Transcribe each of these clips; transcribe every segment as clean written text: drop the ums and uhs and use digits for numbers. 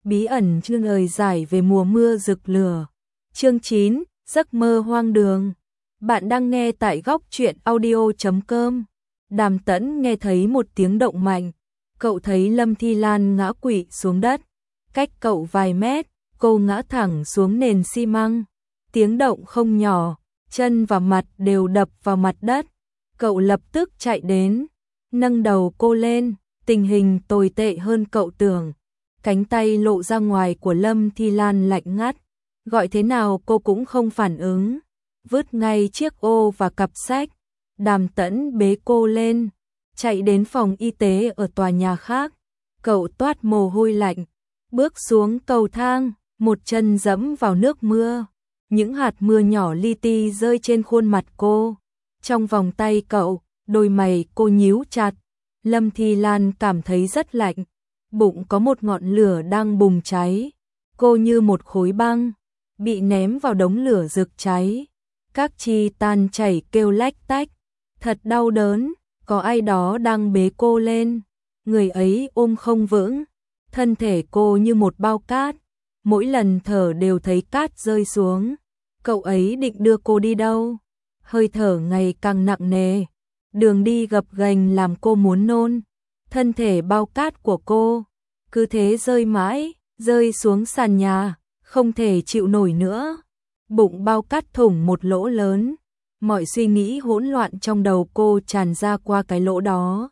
Bí ẩn chương lời giải về mùa mưa rực lửa. Chương 9, giấc mơ hoang đường. Bạn đang nghe tại góc truyện audio.com. Đàm Tẫn nghe thấy một tiếng động mạnh. Cậu thấy Lâm Thi Lan ngã quỵ xuống đất. Cách cậu vài mét, cô ngã thẳng xuống nền xi măng. Tiếng động không nhỏ, chân và mặt đều đập vào mặt đất. Cậu lập tức chạy đến, nâng đầu cô lên, tình hình tồi tệ hơn cậu tưởng. Cánh tay lộ ra ngoài của Lâm Thi Lan lạnh ngắt, gọi thế nào cô cũng không phản ứng, vứt ngay chiếc ô và cặp sách. Đàm Tẫn bế cô lên, chạy đến phòng y tế ở tòa nhà khác. Cậu toát mồ hôi lạnh, bước xuống cầu thang, một chân dẫm vào nước mưa. Những hạt mưa nhỏ li ti rơi trên khuôn mặt cô. Trong vòng tay cậu, đôi mày cô nhíu chặt. Lâm Thi Lan cảm thấy rất lạnh. Bụng có một ngọn lửa đang bùng cháy. Cô như một khối băng, bị ném vào đống lửa rực cháy. Các chi tan chảy kêu lách tách. Thật đau đớn, có ai đó đang bế cô lên. Người ấy ôm không vững. Thân thể cô như một bao cát. Mỗi lần thở đều thấy cát rơi xuống. Cậu ấy định đưa cô đi đâu? Hơi thở ngày càng nặng nề. Đường đi gập ghềnh làm cô muốn nôn. Thân thể bao cát của cô cứ thế rơi mãi, rơi xuống sàn nhà, không thể chịu nổi nữa. Bụng bao cát thủng một lỗ lớn. Mọi suy nghĩ hỗn loạn trong đầu cô tràn ra qua cái lỗ đó.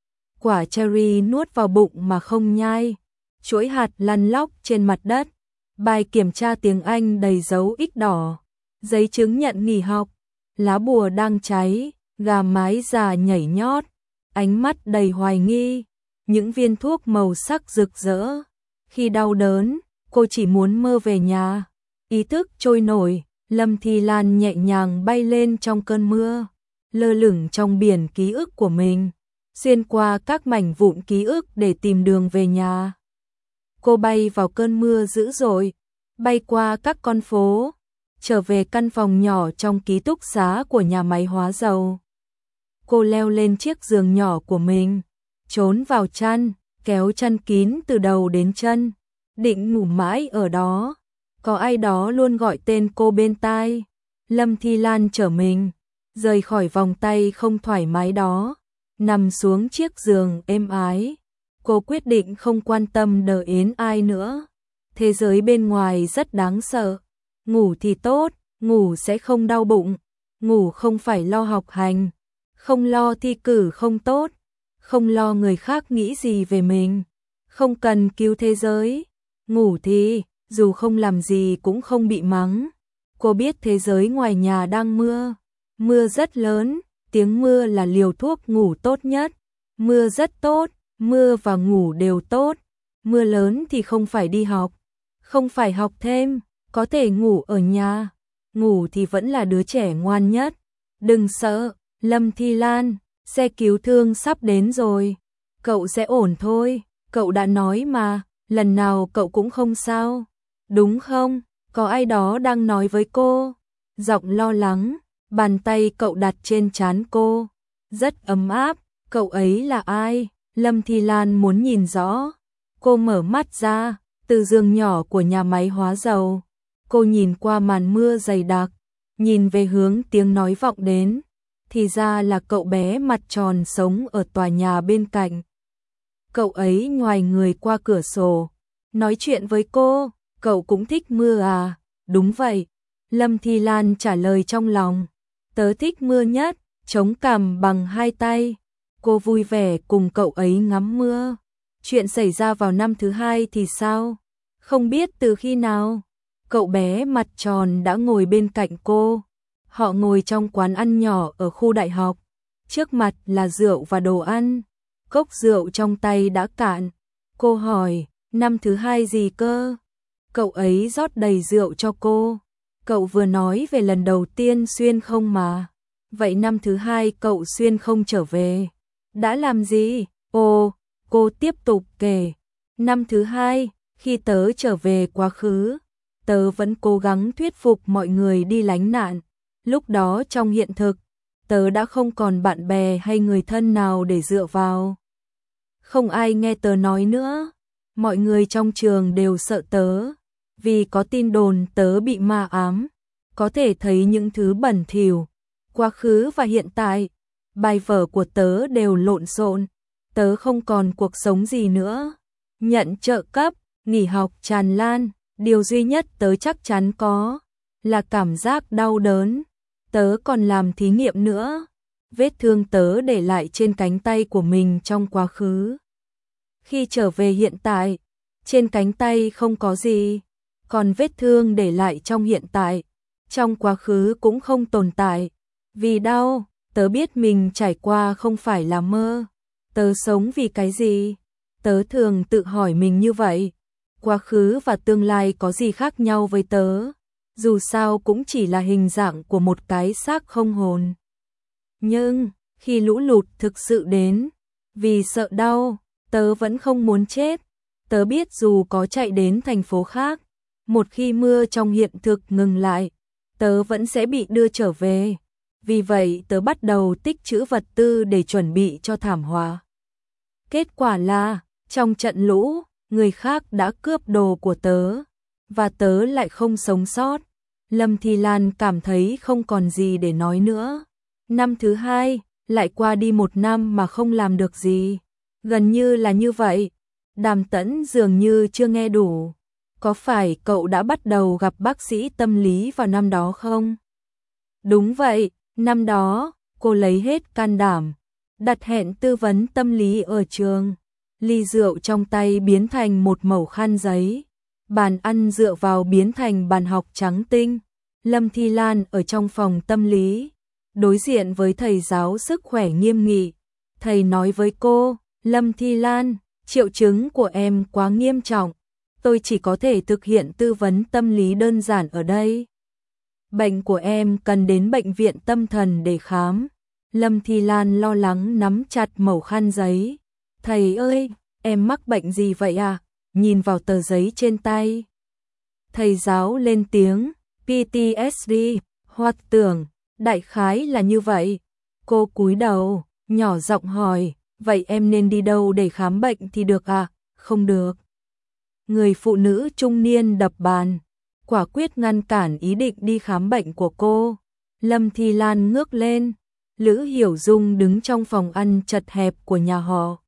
Quả cherry nuốt vào bụng mà không nhai. Chuỗi hạt lăn lóc trên mặt đất. Bài kiểm tra tiếng Anh đầy dấu X đỏ. Giấy chứng nhận nghỉ học. Lá bùa đang cháy. Gà mái già nhảy nhót. Ánh mắt đầy hoài nghi. Những viên thuốc màu sắc rực rỡ. Khi đau đớn, cô chỉ muốn mơ về nhà. Ý thức trôi nổi. Lâm Thi Lan nhẹ nhàng bay lên trong cơn mưa. Lơ lửng trong biển ký ức của mình. Xuyên qua các mảnh vụn ký ức để tìm đường về nhà. Cô bay vào cơn mưa dữ dội. Bay qua các con phố. Trở về căn phòng nhỏ trong ký túc xá của nhà máy hóa dầu. Cô leo lên chiếc giường nhỏ của mình, trốn vào chăn, kéo chăn kín từ đầu đến chân, định ngủ mãi ở đó. Có ai đó luôn gọi tên cô bên tai. Lâm Thi Lan trở mình, rời khỏi vòng tay không thoải mái đó, nằm xuống chiếc giường êm ái. Cô quyết định không quan tâm đợi đến ai nữa. Thế giới bên ngoài rất đáng sợ. Ngủ thì tốt, ngủ sẽ không đau bụng. Ngủ không phải lo học hành. Không lo thi cử không tốt, không lo người khác nghĩ gì về mình, không cần cứu thế giới. Ngủ thì, dù không làm gì cũng không bị mắng. Cô biết thế giới ngoài nhà đang mưa, mưa rất lớn, tiếng mưa là liều thuốc ngủ tốt nhất. Mưa rất tốt, mưa và ngủ đều tốt. Mưa lớn thì không phải đi học, không phải học thêm, có thể ngủ ở nhà. Ngủ thì vẫn là đứa trẻ ngoan nhất. Đừng sợ. Lâm Thi Lan, xe cứu thương sắp đến rồi. Cậu sẽ ổn thôi, cậu đã nói mà, lần nào cậu cũng không sao. Đúng không? Có ai đó đang nói với cô. Giọng lo lắng, bàn tay cậu đặt trên trán cô. Rất ấm áp, cậu ấy là ai? Lâm Thi Lan muốn nhìn rõ. Cô mở mắt ra, từ giường nhỏ của nhà máy hóa dầu. Cô nhìn qua màn mưa dày đặc, nhìn về hướng tiếng nói vọng đến. Thì ra là cậu bé mặt tròn sống ở tòa nhà bên cạnh. Cậu ấy ngoài người qua cửa sổ, nói chuyện với cô. Cậu cũng thích mưa à? Đúng vậy. Lâm Thi Lan trả lời trong lòng. Tớ thích mưa nhất, chống cằm bằng hai tay. Cô vui vẻ cùng cậu ấy ngắm mưa. Chuyện xảy ra vào năm thứ hai thì sao? Không biết từ khi nào. Cậu bé mặt tròn đã ngồi bên cạnh cô. Họ ngồi trong quán ăn nhỏ ở khu đại học. Trước mặt là rượu và đồ ăn. Cốc rượu trong tay đã cạn. Cô hỏi, năm thứ hai gì cơ? Cậu ấy rót đầy rượu cho cô. Cậu vừa nói về lần đầu tiên xuyên không mà. Vậy năm thứ hai cậu xuyên không trở về. Đã làm gì? Ồ, cô tiếp tục kể. Năm thứ hai, khi tớ trở về quá khứ, tớ vẫn cố gắng thuyết phục mọi người đi lánh nạn. Lúc đó trong hiện thực, tớ đã không còn bạn bè hay người thân nào để dựa vào. Không ai nghe tớ nói nữa. Mọi người trong trường đều sợ tớ, vì có tin đồn tớ bị ma ám, có thể thấy những thứ bẩn thỉu, quá khứ và hiện tại, bài vở của tớ đều lộn xộn, tớ không còn cuộc sống gì nữa. Nhận trợ cấp, nghỉ học tràn lan, điều duy nhất tớ chắc chắn có là cảm giác đau đớn. Tớ còn làm thí nghiệm nữa. Vết thương tớ để lại trên cánh tay của mình trong quá khứ. Khi trở về hiện tại, trên cánh tay không có gì, còn vết thương để lại trong hiện tại, trong quá khứ cũng không tồn tại. Vì đau, tớ biết mình trải qua không phải là mơ. Tớ sống vì cái gì? Tớ thường tự hỏi mình như vậy. Quá khứ và tương lai có gì khác nhau với tớ? Dù sao cũng chỉ là hình dạng của một cái xác không hồn. Nhưng, khi lũ lụt thực sự đến, vì sợ đau, tớ vẫn không muốn chết. Tớ biết dù có chạy đến thành phố khác, một khi mưa trong hiện thực ngừng lại, tớ vẫn sẽ bị đưa trở về. Vì vậy tớ bắt đầu tích trữ vật tư để chuẩn bị cho thảm họa. Kết quả là, trong trận lũ, người khác đã cướp đồ của tớ, và tớ lại không sống sót. Lâm Thi Lan cảm thấy không còn gì để nói nữa. Năm thứ hai, lại qua đi 1 năm mà không làm được gì. Gần như là như vậy. Đàm Tẫn dường như chưa nghe đủ. Có phải cậu đã bắt đầu gặp bác sĩ tâm lý vào năm đó không? Đúng vậy, năm đó, cô lấy hết can đảm, đặt hẹn tư vấn tâm lý ở trường. Ly rượu trong tay biến thành một mẩu khăn giấy. Bàn ăn dựa vào biến thành bàn học trắng tinh. Lâm Thi Lan ở trong phòng tâm lý, đối diện với thầy giáo sức khỏe nghiêm nghị. Thầy nói với cô, Lâm Thi Lan, triệu chứng của em quá nghiêm trọng. Tôi chỉ có thể thực hiện tư vấn tâm lý đơn giản ở đây. Bệnh của em cần đến bệnh viện tâm thần để khám. Lâm Thi Lan lo lắng nắm chặt mẩu khăn giấy. Thầy ơi, em mắc bệnh gì vậy à? Nhìn vào tờ giấy trên tay. Thầy giáo lên tiếng, PTSD, hoang tưởng, đại khái là như vậy. Cô cúi đầu, nhỏ giọng hỏi, vậy em nên đi đâu để khám bệnh thì được à? Không được. Người phụ nữ trung niên đập bàn, quả quyết ngăn cản ý định đi khám bệnh của cô. Lâm Thi Lan ngước lên, Lữ Hiểu Dung đứng trong phòng ăn chật hẹp của nhà họ.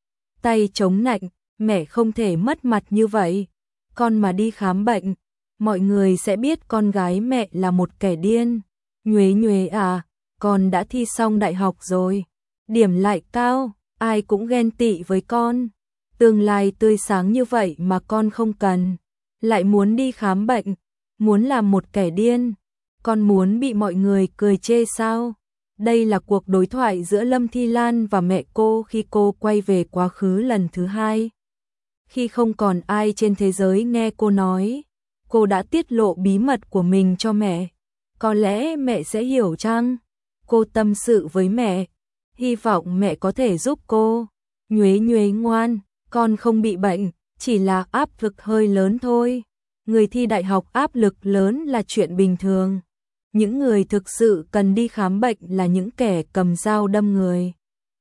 Tay chống nạnh, mẹ không thể mất mặt như vậy. Con mà đi khám bệnh, mọi người sẽ biết con gái mẹ là một kẻ điên. Nhuế Nhuế à, con đã thi xong đại học rồi. Điểm lại cao, ai cũng ghen tị với con. Tương lai tươi sáng như vậy mà con không cần. Lại muốn đi khám bệnh, muốn làm một kẻ điên. Con muốn bị mọi người cười chê sao? Đây là cuộc đối thoại giữa Lâm Thi Lan và mẹ cô khi cô quay về quá khứ lần thứ hai. Khi không còn ai trên thế giới nghe cô nói, cô đã tiết lộ bí mật của mình cho mẹ. Có lẽ mẹ sẽ hiểu chăng? Cô tâm sự với mẹ, hy vọng mẹ có thể giúp cô. Nhuế Nhuế ngoan, con không bị bệnh, chỉ là áp lực hơi lớn thôi. Người thi đại học áp lực lớn là chuyện bình thường. Những người thực sự cần đi khám bệnh là những kẻ cầm dao đâm người.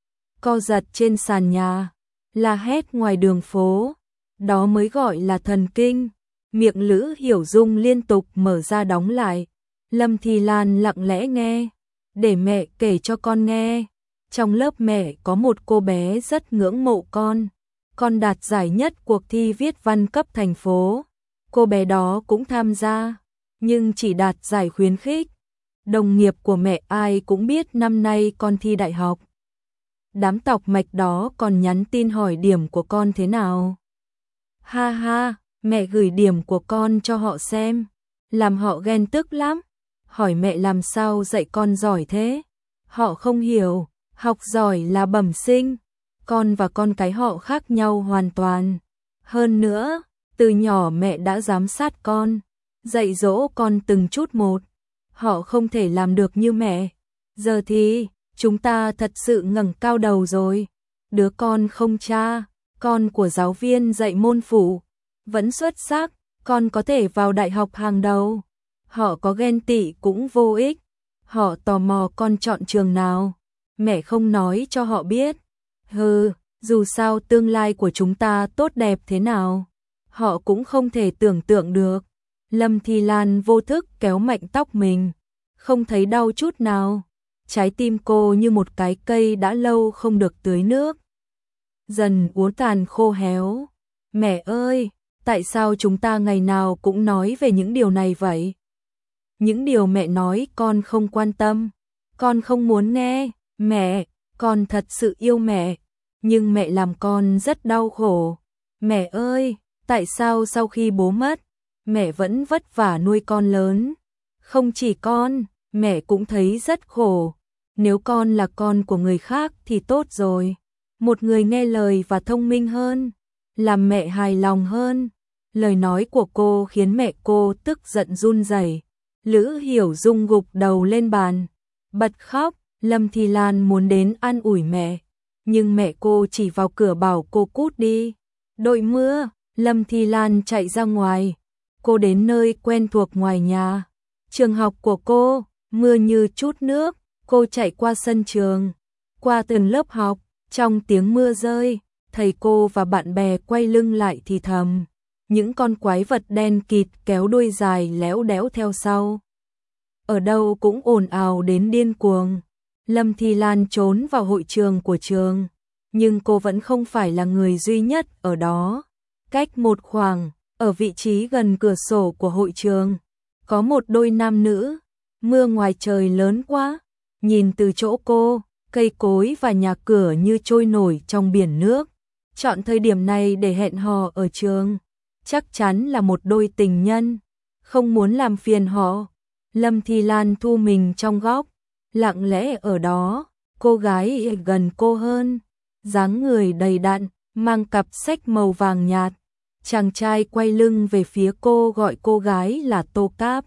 Co giật trên sàn nhà, la hét ngoài đường phố, đó mới gọi là thần kinh. Miệng Lữ Hiểu Dung liên tục mở ra đóng lại. Lâm Thi Lan lặng lẽ nghe, để mẹ kể cho con nghe. Trong lớp mẹ có một cô bé rất ngưỡng mộ con. Con đạt giải nhất cuộc thi viết văn cấp thành phố. Cô bé đó cũng tham gia, nhưng chỉ đạt giải khuyến khích. Đồng nghiệp của mẹ ai cũng biết năm nay con thi đại học. Đám tọc mạch đó còn nhắn tin hỏi điểm của con thế nào. Ha ha, mẹ gửi điểm của con cho họ xem, làm họ ghen tức lắm. Hỏi mẹ làm sao dạy con giỏi thế. Họ không hiểu, học giỏi là bẩm sinh. Con và con cái họ khác nhau hoàn toàn. Hơn nữa, từ nhỏ mẹ đã giám sát con, dạy dỗ con từng chút một. Họ không thể làm được như mẹ. Giờ thì, chúng ta thật sự ngẩng cao đầu rồi. Đứa con không cha, con của giáo viên dạy môn phụ, vẫn xuất sắc, con có thể vào đại học hàng đầu. Họ có ghen tị cũng vô ích. Họ tò mò con chọn trường nào, mẹ không nói cho họ biết. Hừ, Dù sao tương lai của chúng ta tốt đẹp thế nào, họ cũng không thể tưởng tượng được. Lâm Thi Lan vô thức kéo mạnh tóc mình, không thấy đau chút nào. Trái tim cô như một cái cây đã lâu không được tưới nước, dần uốn tàn khô héo. Mẹ ơi, tại sao chúng ta ngày nào cũng nói về những điều này vậy? Những điều mẹ nói con không quan tâm, con không muốn nghe. Mẹ, con thật sự yêu mẹ, nhưng mẹ làm con rất đau khổ. Mẹ ơi, tại sao sau khi bố mất, mẹ vẫn vất vả nuôi con lớn? Không chỉ con, mẹ cũng thấy rất khổ. Nếu con là con của người khác thì tốt rồi. Một người nghe lời và thông minh hơn, làm mẹ hài lòng hơn. Lời nói của cô khiến mẹ cô tức giận run rẩy. Lữ Hiểu Dung gục đầu lên bàn, bật khóc. Lâm Thi Lan muốn đến an ủi mẹ, nhưng mẹ cô chỉ vào cửa bảo cô cút đi. Đội mưa, Lâm Thi Lan chạy ra ngoài. Cô đến nơi quen thuộc ngoài nhà, trường học của cô, mưa như chút nước. Cô chạy qua sân trường, qua từng lớp học, trong tiếng mưa rơi, thầy cô và bạn bè quay lưng lại thì thầm. Những con quái vật đen kịt kéo đuôi dài léo đéo theo sau. Ở đâu cũng ồn ào đến điên cuồng. Lâm Thi Lan trốn vào hội trường của trường, nhưng cô vẫn không phải là người duy nhất ở đó. Cách một khoảng, ở vị trí gần cửa sổ của hội trường, có một đôi nam nữ. Mưa ngoài trời lớn quá, nhìn từ chỗ cô, cây cối và nhà cửa như trôi nổi trong biển nước. Chọn thời điểm này để hẹn hò ở trường, chắc chắn là một đôi tình nhân, không muốn làm phiền họ. Lâm Thi Lan thu mình trong góc, lặng lẽ ở đó. Cô gái gần cô hơn, dáng người đầy đặn, mang cặp sách màu vàng nhạt. Chàng trai quay lưng về phía cô gọi cô gái là Tô Cáp.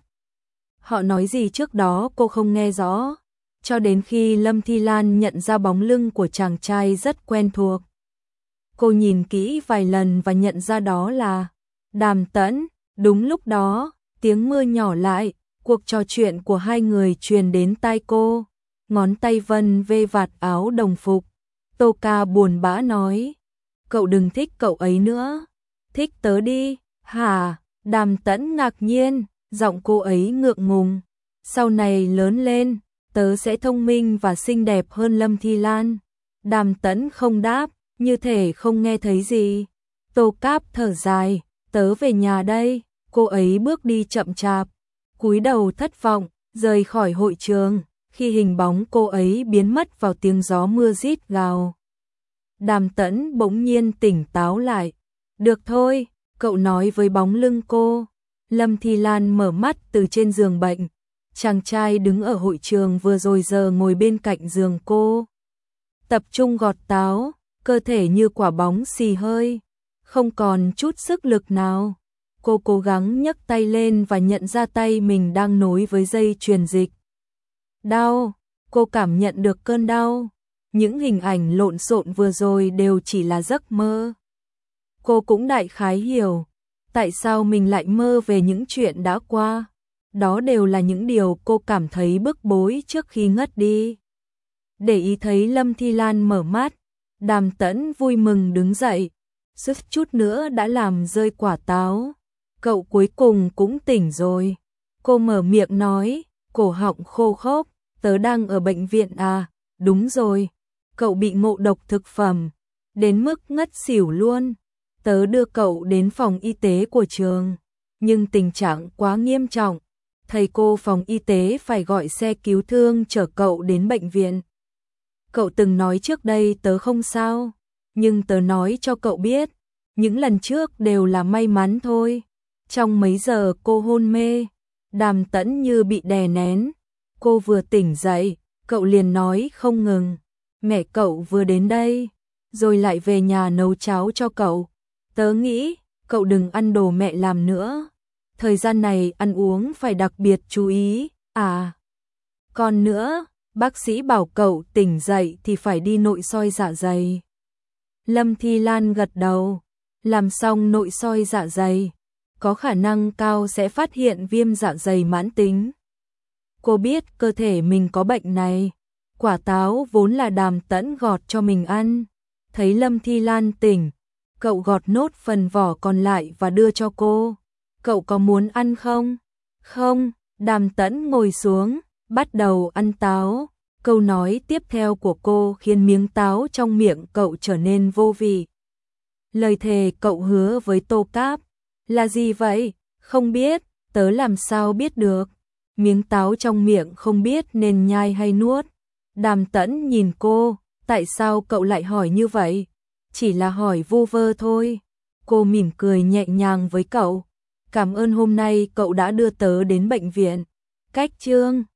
Họ nói gì trước đó cô không nghe rõ, cho đến khi Lâm Thi Lan nhận ra bóng lưng của chàng trai rất quen thuộc. Cô nhìn kỹ vài lần và nhận ra đó là Đàm Tẫn. Đúng lúc đó, tiếng mưa nhỏ lại, cuộc trò chuyện của hai người truyền đến tai cô. Ngón tay Vân vê vạt áo đồng phục. Tô Ca buồn bã nói, cậu đừng thích cậu ấy nữa. Thích tớ đi. Hả? Đàm Tẫn ngạc nhiên, giọng cô ấy ngượng ngùng. Sau này lớn lên, tớ sẽ thông minh và xinh đẹp hơn Lâm Thi Lan. Đàm Tẫn không đáp, như thể không nghe thấy gì. Tô Cáp thở dài, tớ về nhà đây. Cô ấy bước đi chậm chạp, cúi đầu thất vọng, rời khỏi hội trường. Khi hình bóng cô ấy biến mất vào tiếng gió mưa rít gào, Đàm Tẫn bỗng nhiên tỉnh táo lại. Được thôi, cậu nói với bóng lưng cô. Lâm Thi Lan mở mắt từ trên giường bệnh. Chàng trai đứng ở hội trường vừa rồi giờ ngồi bên cạnh giường cô, tập trung gọt táo, cơ thể như quả bóng xì hơi, không còn chút sức lực nào. Cô cố gắng nhấc tay lên và nhận ra tay mình đang nối với dây truyền dịch. Đau, cô cảm nhận được cơn đau. Những hình ảnh lộn xộn vừa rồi đều chỉ là giấc mơ. Cô cũng đại khái hiểu tại sao mình lại mơ về những chuyện đã qua. Đó đều là những điều cô cảm thấy bức bối trước khi ngất đi. Để ý thấy Lâm Thi Lan mở mắt, Đàm Tẫn vui mừng đứng dậy, suýt chút nữa đã làm rơi quả táo. Cậu cuối cùng cũng tỉnh rồi. Cô mở miệng nói, cổ họng khô khốc, tớ đang ở bệnh viện à? Đúng rồi, cậu bị ngộ độc thực phẩm, đến mức ngất xỉu luôn. Tớ đưa cậu đến phòng y tế của trường, nhưng tình trạng quá nghiêm trọng. Thầy cô phòng y tế phải gọi xe cứu thương chở cậu đến bệnh viện. Cậu từng nói trước đây tớ không sao, nhưng tớ nói cho cậu biết, những lần trước đều là may mắn thôi. Trong mấy giờ cô hôn mê, Đàm Tẫn như bị đè nén. Cô vừa tỉnh dậy, cậu liền nói không ngừng, mẹ cậu vừa đến đây, rồi lại về nhà nấu cháo cho cậu. Tớ nghĩ, cậu đừng ăn đồ mẹ làm nữa. Thời gian này ăn uống phải đặc biệt chú ý. À, còn nữa, bác sĩ bảo cậu tỉnh dậy thì phải đi nội soi dạ dày. Lâm Thi Lan gật đầu. Làm xong nội soi dạ dày, có khả năng cao sẽ phát hiện viêm dạ dày mãn tính. Cô biết cơ thể mình có bệnh này. Quả táo vốn là Đàm Tẫn gọt cho mình ăn. Thấy Lâm Thi Lan tỉnh, cậu gọt nốt phần vỏ còn lại và đưa cho cô. Cậu có muốn ăn không? Không, Đàm Tẫn ngồi xuống, bắt đầu ăn táo. Câu nói tiếp theo của cô khiến miếng táo trong miệng cậu trở nên vô vị. Lời thề cậu hứa với Tô Cáp là gì vậy? Không biết, tớ làm sao biết được. Miếng táo trong miệng không biết nên nhai hay nuốt. Đàm Tẫn nhìn cô, tại sao cậu lại hỏi như vậy? Chỉ là hỏi vu vơ thôi. Cô mỉm cười nhẹ nhàng với cậu. Cảm ơn hôm nay cậu đã đưa tớ đến bệnh viện. Cách chương